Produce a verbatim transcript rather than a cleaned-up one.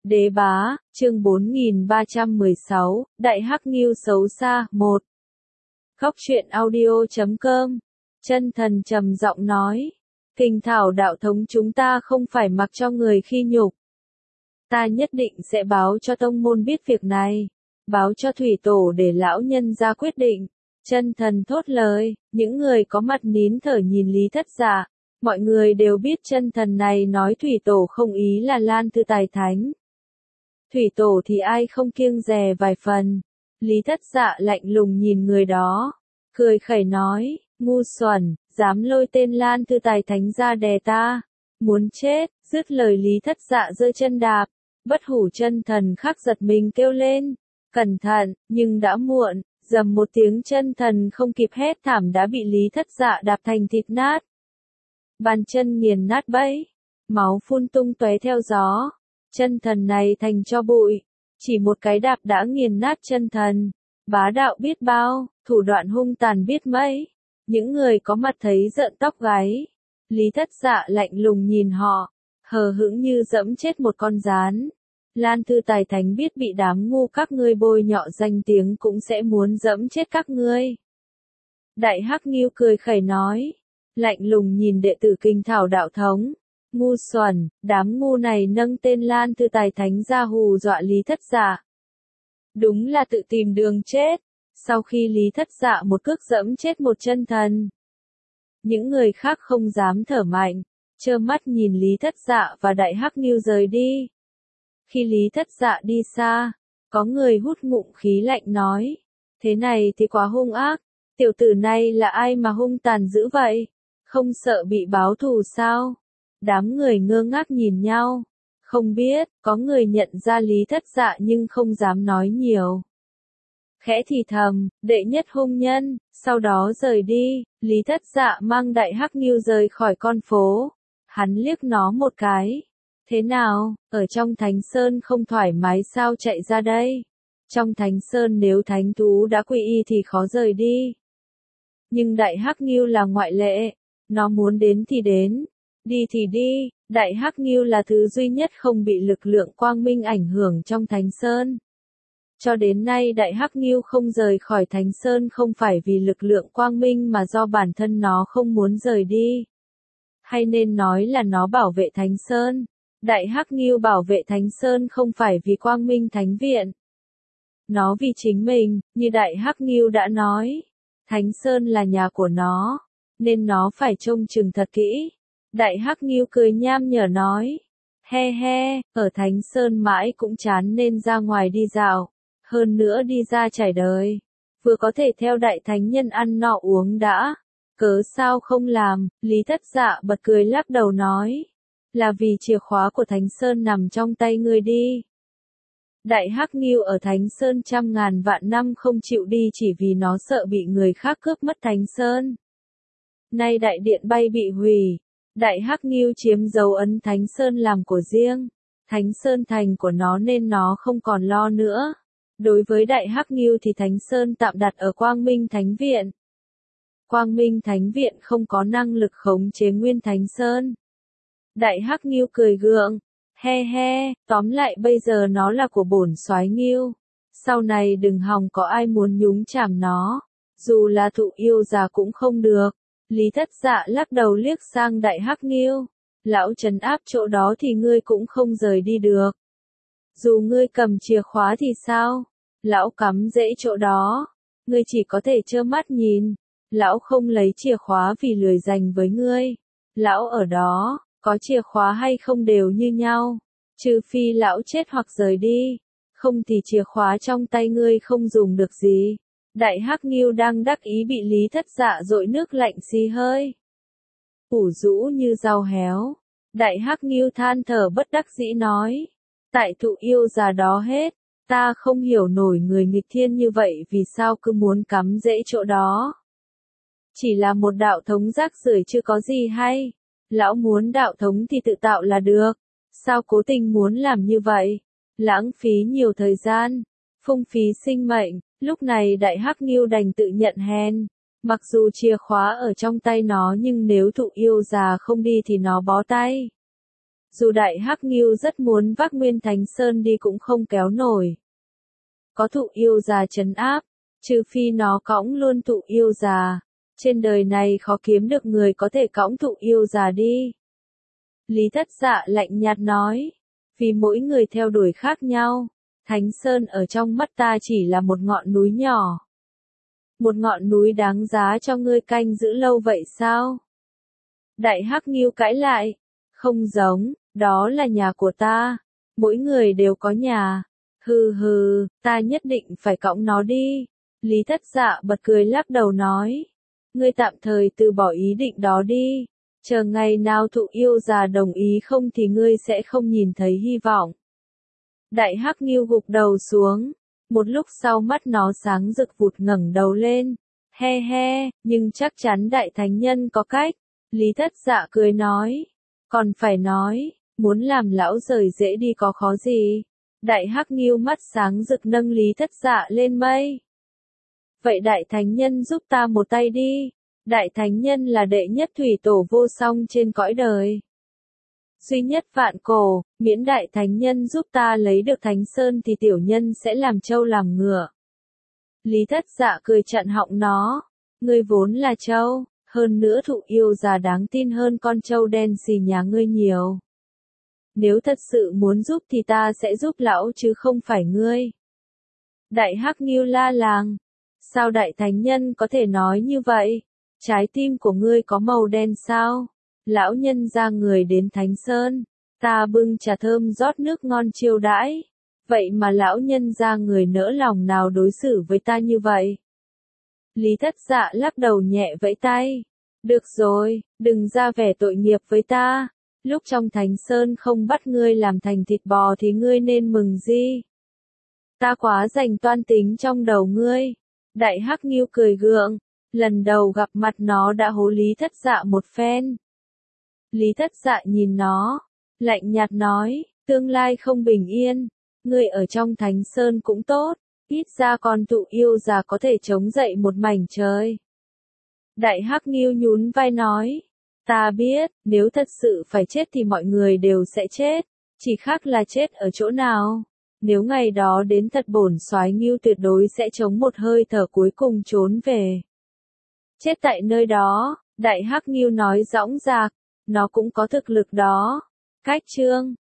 Đế bá, chương bốn nghìn ba trăm mười sáu, Đại Hắc Ngưu xấu xa, một. Góc truyện audio chấm com, chân thần trầm giọng nói, Kình Thảo đạo thống chúng ta không phải mặc cho người khi nhục. Ta nhất định sẽ báo cho tông môn biết việc này, báo cho thủy tổ để lão nhân ra quyết định. Chân thần thốt lời, những người có mặt nín thở nhìn Lý Thất Dạ, mọi người đều biết chân thần này nói thủy tổ không ý là Lan Thư Tài Thánh. Thủy tổ thì ai không kiêng dè vài phần. Lý Thất Dạ lạnh lùng nhìn người đó, cười khẩy nói, ngu xuẩn, dám lôi tên Lan Thư Tài Thánh ra đè ta, muốn chết. Dứt lời Lý Thất Dạ giơ chân đạp, bất hủ chân thần khắc giật mình kêu lên, cẩn thận, nhưng đã muộn, dầm một tiếng chân thần không kịp hét thảm đã bị Lý Thất Dạ đạp thành thịt nát. Bàn chân nghiền nát bẫy, máu phun tung tóe theo gió, chân thần này thành tro bụi, chỉ một cái đạp đã nghiền nát chân thần, bá đạo biết bao, thủ đoạn hung tàn biết mấy. Những người có mặt thấy rợn tóc gáy. Lý Thất Dạ lạnh lùng nhìn họ, hờ hững như dẫm chết một con gián. Lan Thư Tài Thánh biết bị đám ngu các ngươi bôi nhọ danh tiếng cũng sẽ muốn dẫm chết các ngươi. Đại Hắc Ngưu cười khẩy nói, lạnh lùng nhìn đệ tử Kình Thảo đạo thống, ngu xuẩn, đám ngu này nâng tên Lan Thư Tài Thánh ra hù dọa Lý Thất Dạ. Đúng là tự tìm đường chết. Sau khi Lý Thất Dạ một cước dẫm chết một chân thần, những người khác không dám thở mạnh, trơ mắt nhìn Lý Thất Dạ và Đại Hắc Ngưu rời đi. Khi Lý Thất Dạ đi xa, có người hút ngụm khí lạnh nói, thế này thì quá hung ác, tiểu tử này là ai mà hung tàn dữ vậy, không sợ bị báo thù sao? Đám người ngơ ngác nhìn nhau, không biết, có người nhận ra Lý Thất Dạ nhưng không dám nói nhiều. Khẽ thì thầm, đệ nhất hung nhân, sau đó rời đi. Lý Thất Dạ mang Đại Hắc Ngưu rời khỏi con phố. Hắn liếc nó một cái. Thế nào, ở trong Thánh Sơn không thoải mái sao chạy ra đây? Trong Thánh Sơn nếu thánh thú đã quy y thì khó rời đi. Nhưng Đại Hắc Ngưu là ngoại lệ. Nó muốn đến thì đến, đi thì đi. Đại Hắc Ngưu là thứ duy nhất không bị lực lượng quang minh ảnh hưởng trong Thánh Sơn. Cho đến nay Đại Hắc Ngưu không rời khỏi Thánh Sơn không phải vì lực lượng quang minh mà do bản thân nó không muốn rời đi. Hay nên nói là nó bảo vệ Thánh Sơn. Đại Hắc Ngưu bảo vệ Thánh Sơn không phải vì quang minh thánh viện. Nó vì chính mình, như Đại Hắc Ngưu đã nói. Thánh Sơn là nhà của nó, nên nó phải trông chừng thật kỹ. Đại Hắc Ngưu cười nham nhở nói, he he, ở Thánh Sơn mãi cũng chán nên ra ngoài đi dạo. Hơn nữa đi ra trải đời, vừa có thể theo đại thánh nhân ăn nọ uống đã, cớ sao không làm? Lý Thất Dạ bật cười lắc đầu nói, là vì chìa khóa của Thánh Sơn nằm trong tay ngươi đi. Đại Hắc Ngưu ở Thánh Sơn trăm ngàn vạn năm không chịu đi chỉ vì nó sợ bị người khác cướp mất Thánh Sơn. Nay đại điện bay bị hủy, Đại Hắc Ngưu chiếm dấu ấn Thánh Sơn làm của riêng, Thánh Sơn thành của nó nên nó không còn lo nữa. Đối với Đại Hắc Ngưu thì Thánh Sơn tạm đặt ở Quang Minh Thánh Viện. Quang Minh Thánh Viện không có năng lực khống chế nguyên Thánh Sơn. Đại Hắc Ngưu cười gượng, he he, tóm lại bây giờ nó là của bổn soái Ngưu. Sau này đừng hòng có ai muốn nhúng chàm nó, dù là thụ yêu già cũng không được. Lý Thất Dạ lắc đầu liếc sang Đại Hắc Ngưu, lão trấn áp chỗ đó thì ngươi cũng không rời đi được. Dù ngươi cầm chìa khóa thì sao? Lão cắm rễ chỗ đó. Ngươi chỉ có thể trơ mắt nhìn. Lão không lấy chìa khóa vì lười giành với ngươi. Lão ở đó, có chìa khóa hay không đều như nhau. Trừ phi lão chết hoặc rời đi. Không thì chìa khóa trong tay ngươi không dùng được gì. Đại Hắc Ngưu đang đắc ý bị Lý Thất Dạ dội nước lạnh xì hơi. Ủ rũ như rau héo. Đại Hắc Ngưu than thở bất đắc dĩ nói. Tại thụ yêu già đó hết, ta không hiểu nổi người nghịch thiên như vậy vì sao cứ muốn cắm rễ chỗ đó. Chỉ là một đạo thống rác rưởi chưa có gì hay. Lão muốn đạo thống thì tự tạo là được. Sao cố tình muốn làm như vậy? Lãng phí nhiều thời gian, phung phí sinh mệnh. Lúc này Đại Hắc Ngưu đành tự nhận hèn. Mặc dù chìa khóa ở trong tay nó nhưng nếu thụ yêu già không đi thì nó bó tay. Dù Đại Hắc Ngưu rất muốn vác Nguyên Thánh Sơn đi cũng không kéo nổi. Có thụ yêu già trấn áp, trừ phi nó cõng luôn thụ yêu già. Trên đời này khó kiếm được người có thể cõng thụ yêu già đi. Lý Thất Dạ lạnh nhạt nói, vì mỗi người theo đuổi khác nhau, Thánh Sơn ở trong mắt ta chỉ là một ngọn núi nhỏ. Một ngọn núi đáng giá cho ngươi canh giữ lâu vậy sao? Đại Hắc Ngưu cãi lại, không giống, đó là nhà của ta, mỗi người đều có nhà. Hừ hừ, ta nhất định phải cõng nó đi. Lý Thất Dạ bật cười lắc đầu nói, ngươi tạm thời từ bỏ ý định đó đi, chờ ngày nào thụ yêu già đồng ý không thì ngươi sẽ không nhìn thấy hy vọng. Đại Hắc Ngưu gục đầu xuống, một lúc sau mắt nó sáng rực vụt ngẩng đầu lên, he he, nhưng chắc chắn Đại Thánh Nhân có cách. Lý Thất Dạ cười nói, còn phải nói, muốn làm lão rời dễ đi có khó gì. Đại Hắc Ngưu mắt sáng rực nâng Lý Thất Dạ lên mây. Vậy Đại Thánh Nhân giúp ta một tay đi. Đại Thánh Nhân là đệ nhất thủy tổ vô song trên cõi đời. Duy nhất vạn cổ, miễn Đại Thánh Nhân giúp ta lấy được Thánh Sơn thì tiểu nhân sẽ làm trâu làm ngựa. Lý Thất Dạ cười chặn họng nó, ngươi vốn là trâu, hơn nữa thụ yêu già đáng tin hơn con trâu đen xì nhà ngươi nhiều. Nếu thật sự muốn giúp thì ta sẽ giúp lão chứ không phải ngươi. Đại Hắc Ngưu la làng, sao Đại Thánh Nhân có thể nói như vậy? Trái tim của ngươi có màu đen sao? Lão nhân ra người đến Thánh Sơn, ta bưng trà thơm rót nước ngon chiêu đãi. Vậy mà lão nhân ra người nỡ lòng nào đối xử với ta như vậy? Lý Thất Dạ lắc đầu nhẹ vẫy tay. Được rồi, đừng ra vẻ tội nghiệp với ta. Lúc trong Thánh Sơn không bắt ngươi làm thành thịt bò thì ngươi nên mừng gì? Ta quá dành toan tính trong đầu ngươi. Đại Hắc Ngưu cười gượng, lần đầu gặp mặt nó đã hố Lý Thất Dạ một phen. Lý Thất Dạ nhìn nó, lạnh nhạt nói, tương lai không bình yên, ngươi ở trong Thánh Sơn cũng tốt, ít ra con thụ yêu già có thể chống dậy một mảnh trời. Đại Hắc Ngưu nhún vai nói, ta biết, nếu thật sự phải chết thì mọi người đều sẽ chết, chỉ khác là chết ở chỗ nào. Nếu ngày đó đến thật bổn soái Ngưu tuyệt đối sẽ chống một hơi thở cuối cùng trốn về. Chết tại nơi đó, Đại Hắc Ngưu nói dõng dạc, nó cũng có thực lực đó. Cách chương